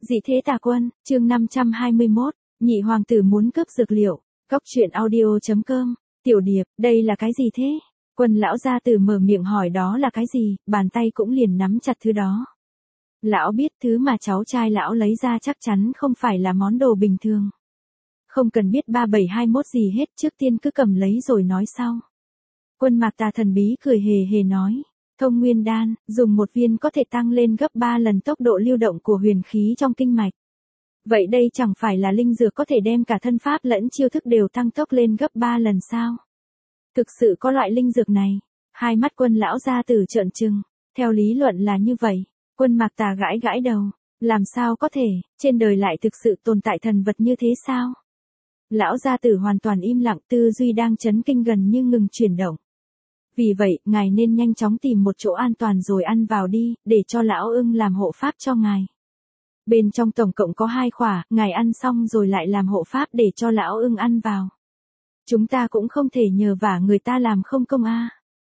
Dị thế tà quân, chương 521, nhị hoàng tử muốn cướp dược liệu. Cốc truyện audio.com, Tiểu Điệp, đây là cái gì thế? Quân lão gia tử mở miệng hỏi đó là cái gì, bàn tay cũng liền nắm chặt thứ đó. Lão biết thứ mà cháu trai lão lấy ra chắc chắn không phải là món đồ bình thường. Không cần biết 3721 gì hết, trước tiên cứ cầm lấy rồi nói sau. Quân Mạc Tà thần bí cười hề hề nói. Thông nguyên đan, dùng một viên có thể tăng lên gấp 3 lần tốc độ lưu động của huyền khí trong kinh mạch. Vậy đây chẳng phải là linh dược có thể đem cả thân pháp lẫn chiêu thức đều tăng tốc lên gấp 3 lần sao? Thực sự có loại linh dược này? Hai mắt quân lão gia tử trợn trừng. Theo lý luận là như vậy. Quân Mạc Tà gãi gãi đầu. Làm sao có thể, trên đời lại thực sự tồn tại thần vật như thế sao? Lão gia tử hoàn toàn im lặng, tư duy đang chấn kinh gần như ngừng chuyển động. Vì vậy, ngài nên nhanh chóng tìm một chỗ an toàn rồi ăn vào đi, để cho lão ưng làm hộ pháp cho ngài. Bên trong tổng cộng có 2 khỏa, ngài ăn xong rồi lại làm hộ pháp để cho lão ưng ăn vào. Chúng ta cũng không thể nhờ vả người ta làm không công a.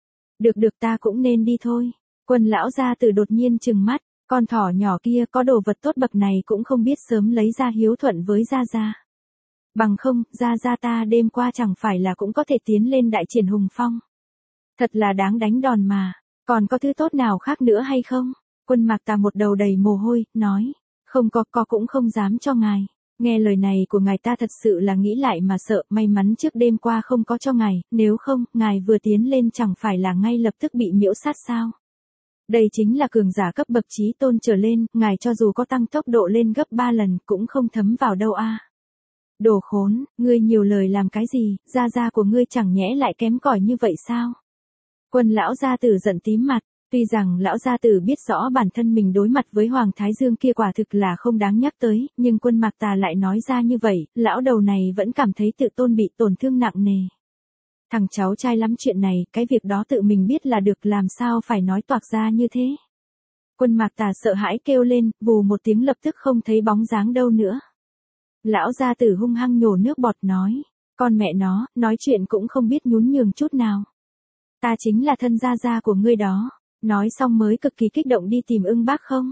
Được ta cũng nên đi thôi. Quân lão gia tử đột nhiên trừng mắt, con thỏ nhỏ kia có đồ vật tốt bậc này cũng không biết sớm lấy ra hiếu thuận với gia gia. Bằng không, gia ta đêm qua chẳng phải là cũng có thể tiến lên đại triển hùng phong. Thật là đáng đánh đòn mà, còn có thứ tốt nào khác nữa hay không? Quân Mạc Tà một đầu đầy mồ hôi, nói, không có cũng không dám cho ngài. Nghe lời này của ngài ta thật sự là nghĩ lại mà sợ, may mắn trước đêm qua không có cho ngài, nếu không, ngài vừa tiến lên chẳng phải là ngay lập tức bị miễu sát sao? Đây chính là cường giả cấp bậc chí tôn trở lên, ngài cho dù có tăng tốc độ lên gấp 3 lần cũng không thấm vào đâu a. Đồ khốn, ngươi nhiều lời làm cái gì, gia của ngươi chẳng nhẽ lại kém cỏi như vậy sao? Quân lão gia tử giận tím mặt, tuy rằng lão gia tử biết rõ bản thân mình đối mặt với Hoàng Thái Dương kia quả thực là không đáng nhắc tới, nhưng quân Mạc Tà lại nói ra như vậy, lão đầu này vẫn cảm thấy tự tôn bị tổn thương nặng nề. Thằng cháu trai lắm chuyện này, cái việc đó tự mình biết là được, làm sao phải nói toạc ra như thế. Quân Mạc Tà sợ hãi kêu lên, vù một tiếng lập tức không thấy bóng dáng đâu nữa. Lão gia tử hung hăng nhổ nước bọt nói, con mẹ nó, nói chuyện cũng không biết nhún nhường chút nào. Ta chính là thân gia của ngươi đó. Nói xong mới cực kỳ kích động đi tìm ưng bác không.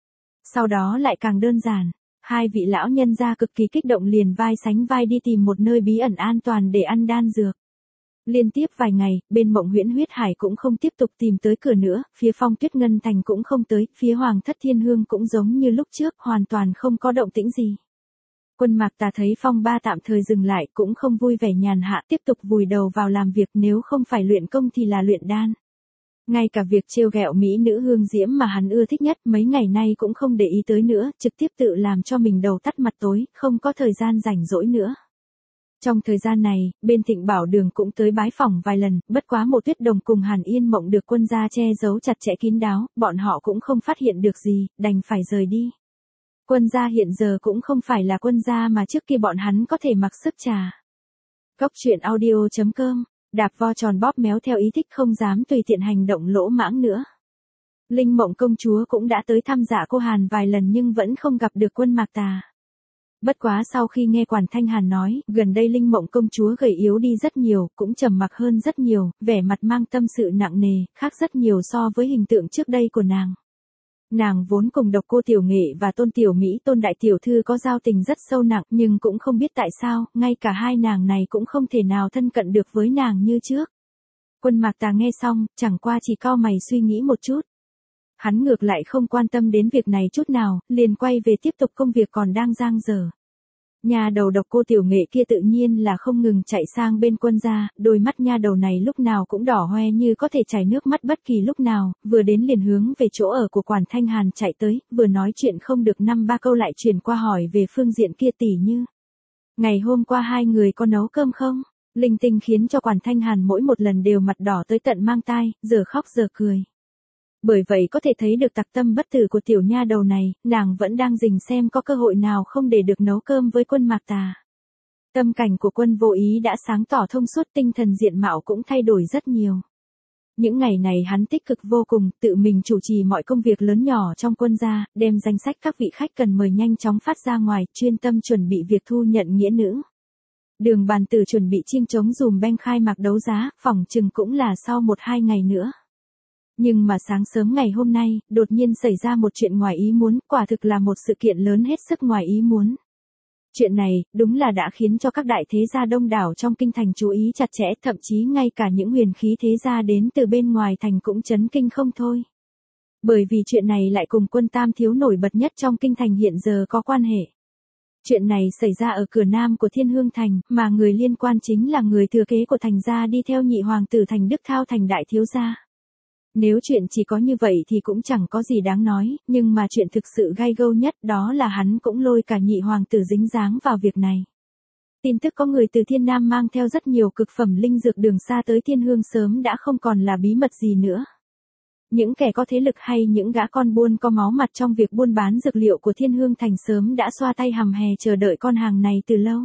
Sau đó lại càng đơn giản. Hai vị lão nhân gia cực kỳ kích động liền vai sánh vai đi tìm một nơi bí ẩn an toàn để ăn đan dược. Liên tiếp vài ngày, bên Mộng Huyễn Huyết Hải cũng không tiếp tục tìm tới cửa nữa, phía Phong Tuyết Ngân Thành cũng không tới, phía Hoàng Thất Thiên Hương cũng giống như lúc trước, hoàn toàn không có động tĩnh gì. Quân Mạc Tà thấy phong ba tạm thời dừng lại cũng không vui vẻ nhàn hạ, tiếp tục vùi đầu vào làm việc, nếu không phải luyện công thì là luyện đan. Ngay cả việc trêu ghẹo mỹ nữ Hương Diễm mà hắn ưa thích nhất mấy ngày nay cũng không để ý tới nữa, trực tiếp tự làm cho mình đầu tắt mặt tối, không có thời gian rảnh rỗi nữa. Trong thời gian này, bên Thịnh Bảo Đường cũng tới bái phỏng vài lần, bất quá Mộ Tuyết Đồng cùng Hàn Yên Mộng được quân gia che giấu chặt chẽ kín đáo, bọn họ cũng không phát hiện được gì, đành phải rời đi. Quân gia hiện giờ cũng không phải là quân gia mà trước kia bọn hắn có thể mặc sức trà. Cốc truyện audio.com, đạp vo tròn bóp méo theo ý thích, không dám tùy tiện hành động lỗ mãng nữa. Linh Mộng công chúa cũng đã tới thăm Dạ Cô Hàn vài lần nhưng vẫn không gặp được quân Mạc Tà. Bất quá sau khi nghe Quản Thanh Hàn nói, gần đây Linh Mộng công chúa gầy yếu đi rất nhiều, cũng trầm mặc hơn rất nhiều, vẻ mặt mang tâm sự nặng nề, khác rất nhiều so với hình tượng trước đây của nàng. Nàng vốn cùng Độc Cô Tiểu Nghệ và Tôn Tiểu Mỹ Tôn đại tiểu thư có giao tình rất sâu nặng, nhưng cũng không biết tại sao, ngay cả hai nàng này cũng không thể nào thân cận được với nàng như trước. Quân Mạc Tà nghe xong, chẳng qua chỉ cau mày suy nghĩ một chút. Hắn ngược lại không quan tâm đến việc này chút nào, liền quay về tiếp tục công việc còn đang dang dở. Nha đầu Độc Cô Tiểu Nghệ kia tự nhiên là không ngừng chạy sang bên quân gia, đôi mắt nha đầu này lúc nào cũng đỏ hoe như có thể chảy nước mắt bất kỳ lúc nào, vừa đến liền hướng về chỗ ở của Quản Thanh Hàn chạy tới, vừa nói chuyện không được 5-3 câu lại chuyển qua hỏi về phương diện kia, tỉ như. Ngày hôm qua hai người có nấu cơm không? Linh tinh khiến cho Quản Thanh Hàn mỗi một lần đều mặt đỏ tới tận mang tai, giờ khóc giờ cười. Bởi vậy có thể thấy được tặc tâm bất tử của tiểu nha đầu này, nàng vẫn đang rình xem có cơ hội nào không để được nấu cơm với quân Mạc Tà. Tâm cảnh của quân Vô Ý đã sáng tỏ thông suốt, tinh thần diện mạo cũng thay đổi rất nhiều. Những ngày này hắn tích cực vô cùng, tự mình chủ trì mọi công việc lớn nhỏ trong quân gia, đem danh sách các vị khách cần mời nhanh chóng phát ra ngoài, chuyên tâm chuẩn bị việc thu nhận nghĩa nữ. Đường Bàn Tử chuẩn bị chiêng trống dùm beng khai mạc đấu giá, phỏng chừng cũng là sau 1-2 ngày nữa. Nhưng mà sáng sớm ngày hôm nay, đột nhiên xảy ra một chuyện ngoài ý muốn, quả thực là một sự kiện lớn hết sức ngoài ý muốn. Chuyện này, đúng là đã khiến cho các đại thế gia đông đảo trong kinh thành chú ý chặt chẽ, thậm chí ngay cả những huyền khí thế gia đến từ bên ngoài thành cũng chấn kinh không thôi. Bởi vì chuyện này lại cùng quân tam thiếu nổi bật nhất trong kinh thành hiện giờ có quan hệ. Chuyện này xảy ra ở cửa nam của Thiên Hương Thành, mà người liên quan chính là người thừa kế của thành gia đi theo nhị hoàng tử Thành Đức Thao thành đại thiếu gia. Nếu chuyện chỉ có như vậy thì cũng chẳng có gì đáng nói, nhưng mà chuyện thực sự gai gâu nhất đó là hắn cũng lôi cả nhị hoàng tử dính dáng vào việc này. Tin tức có người từ Thiên Nam mang theo rất nhiều cực phẩm linh dược đường xa tới Thiên Hương sớm đã không còn là bí mật gì nữa. Những kẻ có thế lực hay những gã con buôn có máu mặt trong việc buôn bán dược liệu của Thiên Hương Thành sớm đã xoa tay hầm hè chờ đợi con hàng này từ lâu.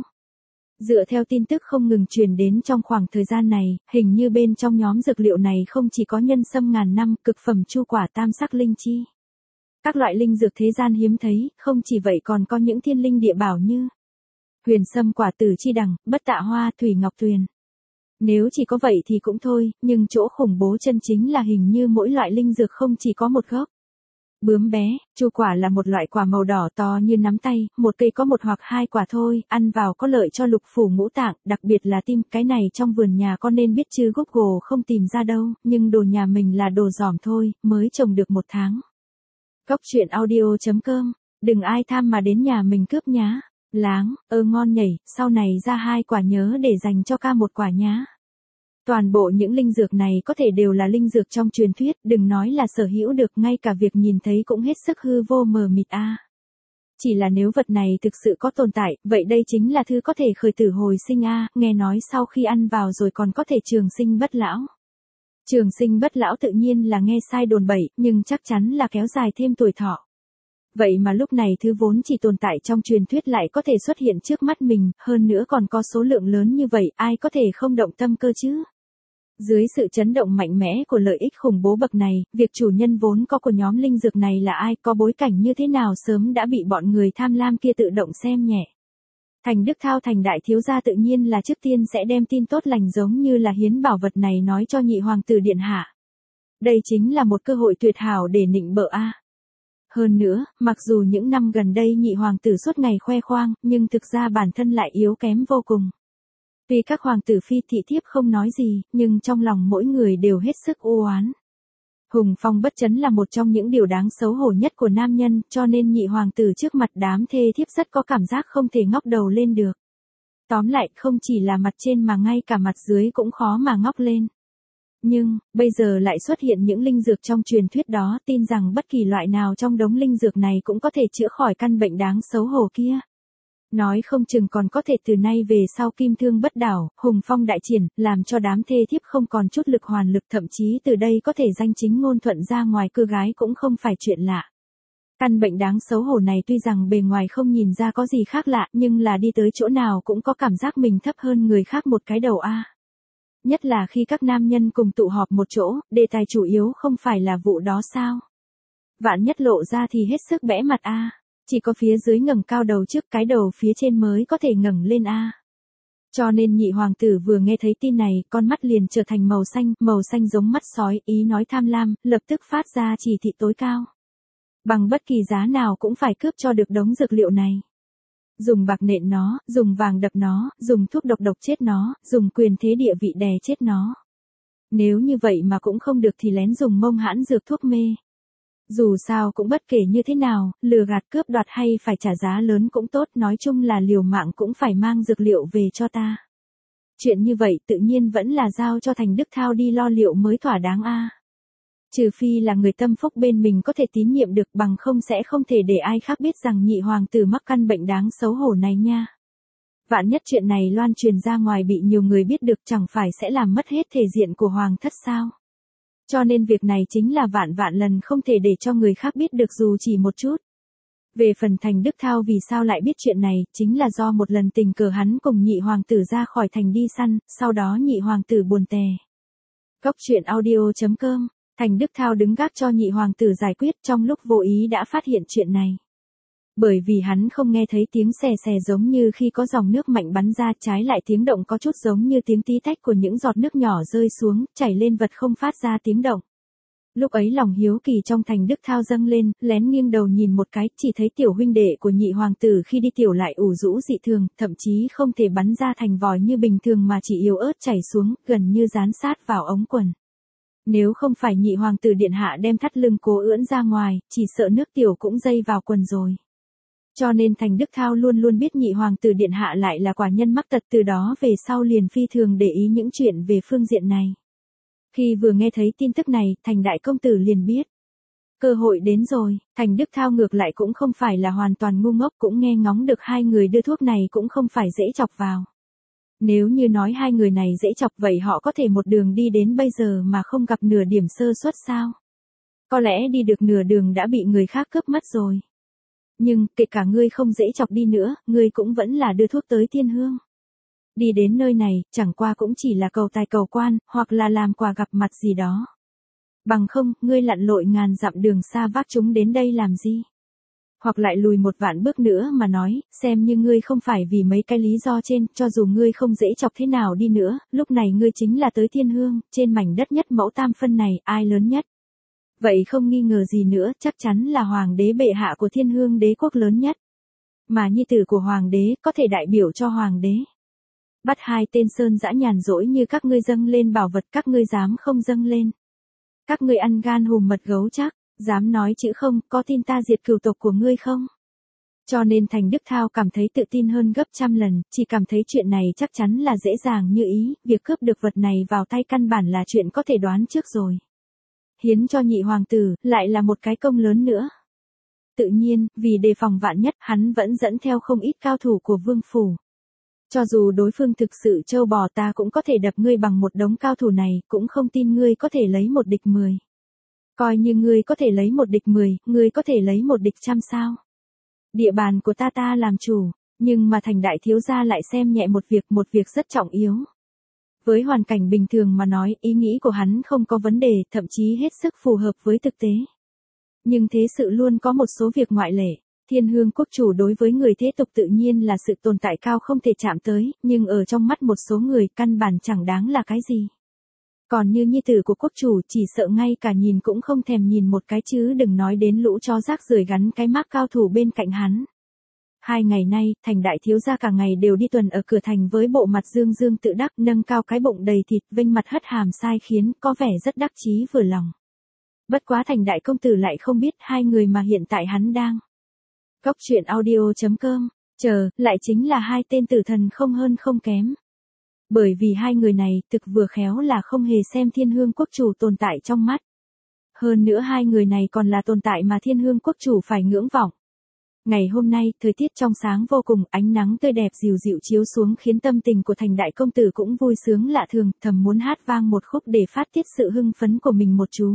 Dựa theo tin tức không ngừng truyền đến trong khoảng thời gian này, hình như bên trong nhóm dược liệu này không chỉ có nhân sâm ngàn năm, cực phẩm chu quả tam sắc linh chi. Các loại linh dược thế gian hiếm thấy, không chỉ vậy còn có những thiên linh địa bảo như huyền sâm quả tử chi đằng, bất tạ hoa, thủy ngọc tuyền. Nếu chỉ có vậy thì cũng thôi, nhưng chỗ khủng bố chân chính là hình như mỗi loại linh dược không chỉ có một gốc. Bướm bé, chu quả là một loại quả màu đỏ to như nắm tay, một cây có một hoặc hai quả thôi, ăn vào có lợi cho lục phủ ngũ tạng, đặc biệt là tim, cái này trong vườn nhà con nên biết chứ Google không tìm ra đâu, nhưng đồ nhà mình là đồ giỏm thôi, mới trồng được 1 tháng. Cốc truyện audio.com, đừng ai tham mà đến nhà mình cướp nhá. Láng, ngon nhảy, sau này ra 2 quả nhớ để dành cho ca 1 quả nhá. Toàn bộ những linh dược này có thể đều là linh dược trong truyền thuyết, đừng nói là sở hữu được, ngay cả việc nhìn thấy cũng hết sức hư vô mờ mịt a. Chỉ là nếu vật này thực sự có tồn tại, vậy đây chính là thứ có thể khởi tử hồi sinh a, nghe nói sau khi ăn vào rồi còn có thể trường sinh bất lão. Trường sinh bất lão tự nhiên là nghe sai đồn bậy, nhưng chắc chắn là kéo dài thêm tuổi thọ. Vậy mà lúc này thứ vốn chỉ tồn tại trong truyền thuyết lại có thể xuất hiện trước mắt mình, hơn nữa còn có số lượng lớn như vậy, ai có thể không động tâm cơ chứ? Dưới sự chấn động mạnh mẽ của lợi ích khủng bố bậc này, việc chủ nhân vốn có của nhóm linh dược này là ai, có bối cảnh như thế nào sớm đã bị bọn người tham lam kia tự động xem nhẹ. Thành Đức Thao thành đại thiếu gia tự nhiên là trước tiên sẽ đem tin tốt lành giống như là hiến bảo vật này nói cho nhị hoàng tử điện hạ. Đây chính là một cơ hội tuyệt hảo để nịnh bợ a. Hơn nữa, mặc dù những năm gần đây nhị hoàng tử suốt ngày khoe khoang, nhưng thực ra bản thân lại yếu kém vô cùng. Tuy các hoàng tử phi thị thiếp không nói gì, nhưng trong lòng mỗi người đều hết sức u oán. Hùng phong bất chấn là một trong những điều đáng xấu hổ nhất của nam nhân, cho nên nhị hoàng tử trước mặt đám thê thiếp rất có cảm giác không thể ngóc đầu lên được. Tóm lại, không chỉ là mặt trên mà ngay cả mặt dưới cũng khó mà ngóc lên. Nhưng, bây giờ lại xuất hiện những linh dược trong truyền thuyết đó, tin rằng bất kỳ loại nào trong đống linh dược này cũng có thể chữa khỏi căn bệnh đáng xấu hổ kia. Nói không chừng còn có thể từ nay về sau kim thương bất đảo, hùng phong đại triển, làm cho đám thê thiếp không còn chút lực hoàn lực, thậm chí từ đây có thể danh chính ngôn thuận ra ngoài cưa gái cũng không phải chuyện lạ. Căn bệnh đáng xấu hổ này tuy rằng bề ngoài không nhìn ra có gì khác lạ, nhưng là đi tới chỗ nào cũng có cảm giác mình thấp hơn người khác một cái đầu a. Nhất là khi các nam nhân cùng tụ họp một chỗ, đề tài chủ yếu không phải là vụ đó sao? Vạn nhất lộ ra thì hết sức bẽ mặt a. Chỉ có phía dưới ngẩng cao đầu trước, cái đầu phía trên mới có thể ngẩng lên a. Cho nên nhị hoàng tử vừa nghe thấy tin này, con mắt liền trở thành màu xanh giống mắt sói, ý nói tham lam, lập tức phát ra chỉ thị tối cao. Bằng bất kỳ giá nào cũng phải cướp cho được đống dược liệu này. Dùng bạc nện nó, dùng vàng đập nó, dùng thuốc độc chết nó, dùng quyền thế địa vị đè chết nó. Nếu như vậy mà cũng không được thì lén dùng mông hãn dược thuốc mê. Dù sao cũng bất kể như thế nào, lừa gạt cướp đoạt hay phải trả giá lớn cũng tốt, nói chung là liều mạng cũng phải mang dược liệu về cho ta. Chuyện như vậy tự nhiên vẫn là giao cho Thành Đức Thao đi lo liệu mới thỏa đáng a. Trừ phi là người tâm phúc bên mình có thể tín nhiệm được, bằng không sẽ không thể để ai khác biết rằng nhị hoàng tử mắc căn bệnh đáng xấu hổ này nha. Vạn nhất chuyện này loan truyền ra ngoài bị nhiều người biết được chẳng phải sẽ làm mất hết thể diện của hoàng thất sao. Cho nên việc này chính là vạn lần không thể để cho người khác biết được dù chỉ một chút. Về phần Thành Đức Thao vì sao lại biết chuyện này, chính là do một lần tình cờ hắn cùng nhị hoàng tử ra khỏi thành đi săn, sau đó nhị hoàng tử buồn tè. Cốc truyện audio.com, Thành Đức Thao đứng gác cho nhị hoàng tử giải quyết, trong lúc vô ý đã phát hiện chuyện này. Bởi vì hắn không nghe thấy tiếng xè xè giống như khi có dòng nước mạnh bắn ra, trái lại tiếng động có chút giống như tiếng tí tách của những giọt nước nhỏ rơi xuống, chảy lên vật không phát ra tiếng động. Lúc ấy lòng hiếu kỳ trong Thành Đức Thao dâng lên, lén nghiêng đầu nhìn một cái, chỉ thấy tiểu huynh đệ của nhị hoàng tử khi đi tiểu lại ủ rũ dị thường, thậm chí không thể bắn ra thành vòi như bình thường mà chỉ yếu ớt chảy xuống, gần như dán sát vào ống quần. Nếu không phải nhị hoàng tử điện hạ đem thắt lưng cố ưỡn ra ngoài, chỉ sợ nước tiểu cũng dây vào quần rồi. Cho nên Thành Đức Thao luôn luôn biết nhị hoàng tử điện hạ lại là quả nhân mắc tật, từ đó về sau liền phi thường để ý những chuyện về phương diện này. Khi vừa nghe thấy tin tức này, Thành đại công tử liền biết. Cơ hội đến rồi, Thành Đức Thao ngược lại cũng không phải là hoàn toàn ngu ngốc, cũng nghe ngóng được hai người đưa thuốc này cũng không phải dễ chọc vào. Nếu như nói hai người này dễ chọc vậy họ có thể một đường đi đến bây giờ mà không gặp nửa điểm sơ suất sao? Có lẽ đi được nửa đường đã bị người khác cướp mất rồi. Nhưng, kể cả ngươi không dễ chọc đi nữa, ngươi cũng vẫn là đưa thuốc tới Thiên Hương. Đi đến nơi này, chẳng qua cũng chỉ là cầu tài cầu quan, hoặc là làm quà gặp mặt gì đó. Bằng không, ngươi lặn lội ngàn dặm đường xa vác chúng đến đây làm gì? Hoặc lại lùi một vạn bước nữa mà nói, xem như ngươi không phải vì mấy cái lý do trên, cho dù ngươi không dễ chọc thế nào đi nữa, lúc này ngươi chính là tới Thiên Hương, trên mảnh đất nhất mẫu tam phân này, ai lớn nhất? Vậy không nghi ngờ gì nữa, chắc chắn là hoàng đế bệ hạ của Thiên Hương đế quốc lớn nhất. Mà nhi tử của hoàng đế, có thể đại biểu cho hoàng đế. Bắt hai tên sơn dã nhàn rỗi như các ngươi dâng lên bảo vật, các ngươi dám không dâng lên. Các ngươi ăn gan hùm mật gấu chắc, dám nói chữ không, có tin ta diệt cửu tộc của ngươi không? Cho nên Thành Đức Thao cảm thấy tự tin hơn gấp trăm lần, chỉ cảm thấy chuyện này chắc chắn là dễ dàng như ý, việc cướp được vật này vào tay căn bản là chuyện có thể đoán trước rồi. Hiến cho nhị hoàng tử, lại là một cái công lớn nữa. Tự nhiên, vì đề phòng vạn nhất, hắn vẫn dẫn theo không ít cao thủ của vương phủ. Cho dù đối phương thực sự trâu bò, ta cũng có thể đập ngươi bằng một đống cao thủ này, cũng không tin ngươi có thể lấy một địch 10. Coi như ngươi có thể lấy một địch 10, ngươi có thể lấy một địch 100 sao? Địa bàn của ta làm chủ, nhưng mà Thành đại thiếu gia lại xem nhẹ một việc rất trọng yếu. Với hoàn cảnh bình thường mà nói, ý nghĩ của hắn không có vấn đề, thậm chí hết sức phù hợp với thực tế. Nhưng thế sự luôn có một số việc ngoại lệ. Thiên Hương quốc chủ đối với người thế tục tự nhiên là sự tồn tại cao không thể chạm tới, nhưng ở trong mắt một số người căn bản chẳng đáng là cái gì. Còn như nhi tử của quốc chủ chỉ sợ ngay cả nhìn cũng không thèm nhìn một cái chứ đừng nói đến lũ chó rác rưởi gắn cái mác cao thủ bên cạnh hắn. 2 ngày nay, Thành đại thiếu gia cả ngày đều đi tuần ở cửa thành với bộ mặt dương dương tự đắc, nâng cao cái bụng đầy thịt, vênh mặt hất hàm sai khiến, có vẻ rất đắc chí vừa lòng. Bất quá Thành đại công tử lại không biết hai người mà hiện tại hắn đang. Góc truyện audio.com, lại chính là hai tên tử thần không hơn không kém. Bởi vì hai người này, thực vừa khéo là không hề xem Thiên Hương quốc chủ tồn tại trong mắt. Hơn nữa hai người này còn là tồn tại mà Thiên Hương quốc chủ phải ngưỡng vọng. Ngày hôm nay, thời tiết trong sáng vô cùng, ánh nắng tươi đẹp dịu dịu chiếu xuống khiến tâm tình của Thành đại công tử cũng vui sướng lạ thường, thầm muốn hát vang một khúc để phát tiết sự hưng phấn của mình một chú.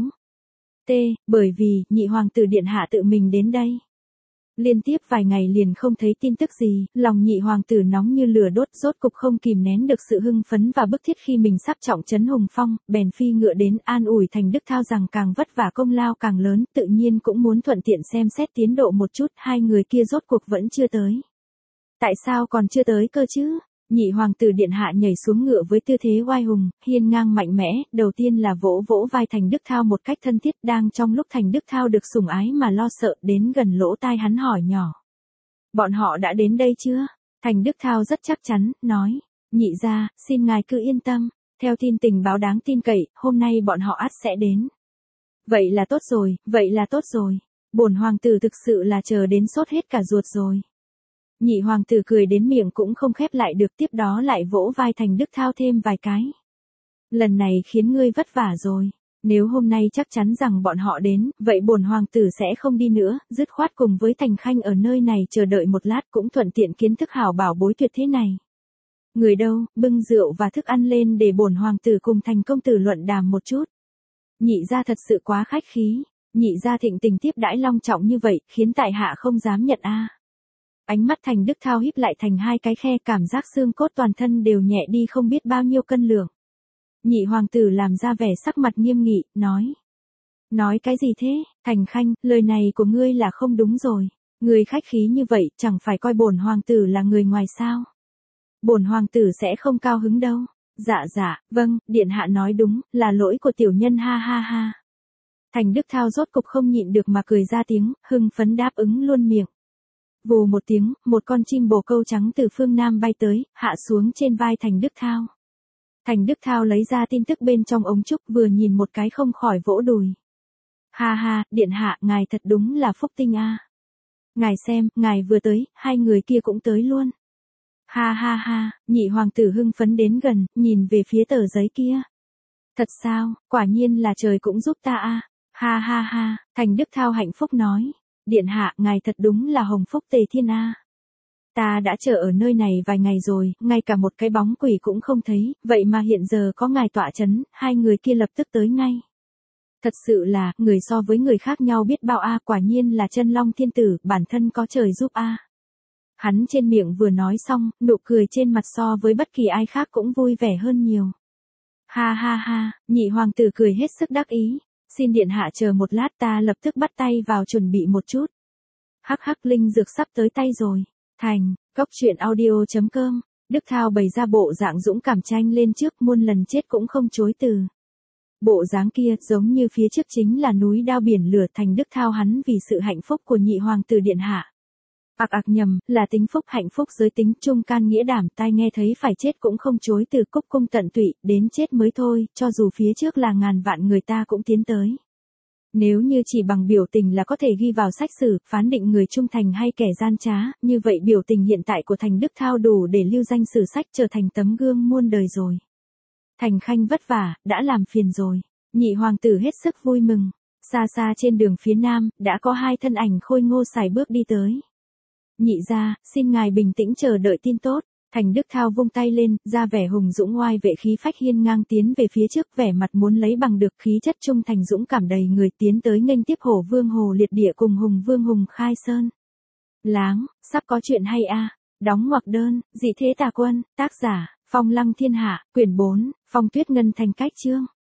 Bởi vì, nhị hoàng tử điện hạ tự mình đến đây. Liên tiếp vài ngày liền không thấy tin tức gì, lòng nhị hoàng tử nóng như lửa đốt, rốt cục không kìm nén được sự hưng phấn và bức thiết khi mình sắp trọng trấn hùng phong, bèn phi ngựa đến an ủi Thành Đức Thao rằng càng vất vả công lao càng lớn, tự nhiên cũng muốn thuận tiện xem xét tiến độ một chút, hai người kia rốt cuộc vẫn chưa tới. Tại sao còn chưa tới cơ chứ? Nhị hoàng tử điện hạ nhảy xuống ngựa với tư thế oai hùng, hiên ngang mạnh mẽ, đầu tiên là vỗ vỗ vai Thành Đức Thao một cách thân thiết, đang trong lúc Thành Đức Thao được sủng ái mà lo sợ, đến gần lỗ tai hắn hỏi nhỏ. Bọn họ đã đến đây chưa? Thành Đức Thao rất chắc chắn, nói, nhị gia, xin ngài cứ yên tâm, theo tin tình báo đáng tin cậy, hôm nay bọn họ ắt sẽ đến. Vậy là tốt rồi, bổn hoàng tử thực sự là chờ đến sốt hết cả ruột rồi. Nhị hoàng tử cười đến miệng cũng không khép lại được, tiếp đó lại vỗ vai Thành Đức Thao thêm vài cái. Lần này khiến ngươi vất vả rồi, nếu hôm nay chắc chắn rằng bọn họ đến, vậy bổn hoàng tử sẽ không đi nữa, dứt khoát cùng với Thành Khanh ở nơi này chờ đợi một lát, cũng thuận tiện kiến thức hảo bảo bối tuyệt thế này. Người đâu, bưng rượu và thức ăn lên để bổn hoàng tử cùng Thành công tử luận đàm một chút. Nhị gia thật sự quá khách khí, nhị gia thịnh tình tiếp đãi long trọng như vậy, khiến tại hạ không dám nhận a. Ánh mắt Thành Đức Thao híp lại thành hai cái khe, cảm giác xương cốt toàn thân đều nhẹ đi không biết bao nhiêu cân lượng. Nhị hoàng tử làm ra vẻ sắc mặt nghiêm nghị, nói. Nói cái gì thế, Thành Khanh, lời này của ngươi là không đúng rồi. Ngươi khách khí như vậy, chẳng phải coi bổn hoàng tử là người ngoài sao. Bổn hoàng tử sẽ không cao hứng đâu. Dạ, vâng, điện hạ nói đúng, là lỗi của tiểu nhân ha ha ha. Thành Đức Thao rốt cục không nhịn được mà cười ra tiếng, hưng phấn đáp ứng luôn miệng. Vù một tiếng, một con chim bồ câu trắng từ phương Nam bay tới, hạ xuống trên vai Thành Đức Thao. Thành Đức Thao lấy ra tin tức bên trong ống trúc vừa nhìn một cái không khỏi vỗ đùi. Ha ha, điện hạ, ngài thật đúng là phúc tinh a. Ngài xem, ngài vừa tới, hai người kia cũng tới luôn. Ha ha ha, nhị hoàng tử hưng phấn đến gần, nhìn về phía tờ giấy kia. Thật sao, quả nhiên là trời cũng giúp ta a. Ha ha ha, Thành Đức Thao hạnh phúc nói. Điện hạ, ngài thật đúng là hồng phúc tề thiên a. Ta đã chờ ở nơi này vài ngày rồi, ngay cả một cái bóng quỷ cũng không thấy, vậy mà hiện giờ có ngài tọa chấn, hai người kia lập tức tới ngay. Thật sự là, người so với người khác nhau biết bao a, quả nhiên là chân long thiên tử, bản thân có trời giúp a. Hắn trên miệng vừa nói xong, nụ cười trên mặt so với bất kỳ ai khác cũng vui vẻ hơn nhiều. Ha ha ha, nhị hoàng tử cười hết sức đắc ý. Xin điện hạ chờ một lát, ta lập tức bắt tay vào chuẩn bị một chút. Hắc hắc, linh dược sắp tới tay rồi. Thành, góc truyện audio.com, Đức Thao bày ra bộ dạng dũng cảm tranh lên trước, muôn lần chết cũng không chối từ. Bộ dáng kia giống như phía trước chính là núi đao biển lửa. Thành Đức Thao hắn vì sự hạnh phúc của nhị hoàng tử điện hạ. Nhầm, là tính phúc, hạnh phúc giới tính, trung can nghĩa đảm, tai nghe thấy phải chết cũng không chối từ, cúc cung tận tụy, đến chết mới thôi, cho dù phía trước là ngàn vạn người ta cũng tiến tới. Nếu như chỉ bằng biểu tình là có thể ghi vào sách sử, phán định người trung thành hay kẻ gian trá, như vậy biểu tình hiện tại của Thành Đức Thao đủ để lưu danh sử sách, trở thành tấm gương muôn đời rồi. Thành Khanh vất vả, đã làm phiền rồi. Nhị hoàng tử hết sức vui mừng. Xa xa trên đường phía nam, đã có hai thân ảnh khôi ngô sải bước đi tới. Nhị gia, xin ngài bình tĩnh chờ đợi tin tốt. Thành Đức Thao vung tay lên, ra vẻ hùng dũng oai vệ khí phách hiên ngang tiến về phía trước, vẻ mặt muốn lấy bằng được, khí chất trung thành dũng cảm đầy người, tiến tới nghênh tiếp Hổ Vương Hồ Liệt Địa cùng Hùng Vương Hùng Khai Sơn. Láng, sắp có chuyện hay a. Đóng ngoặc đơn, Dị Thế Tà Quân, tác giả, Phong Lăng Thiên Hạ, quyển 4, Phong Tuyết Ngân Thành cách chương.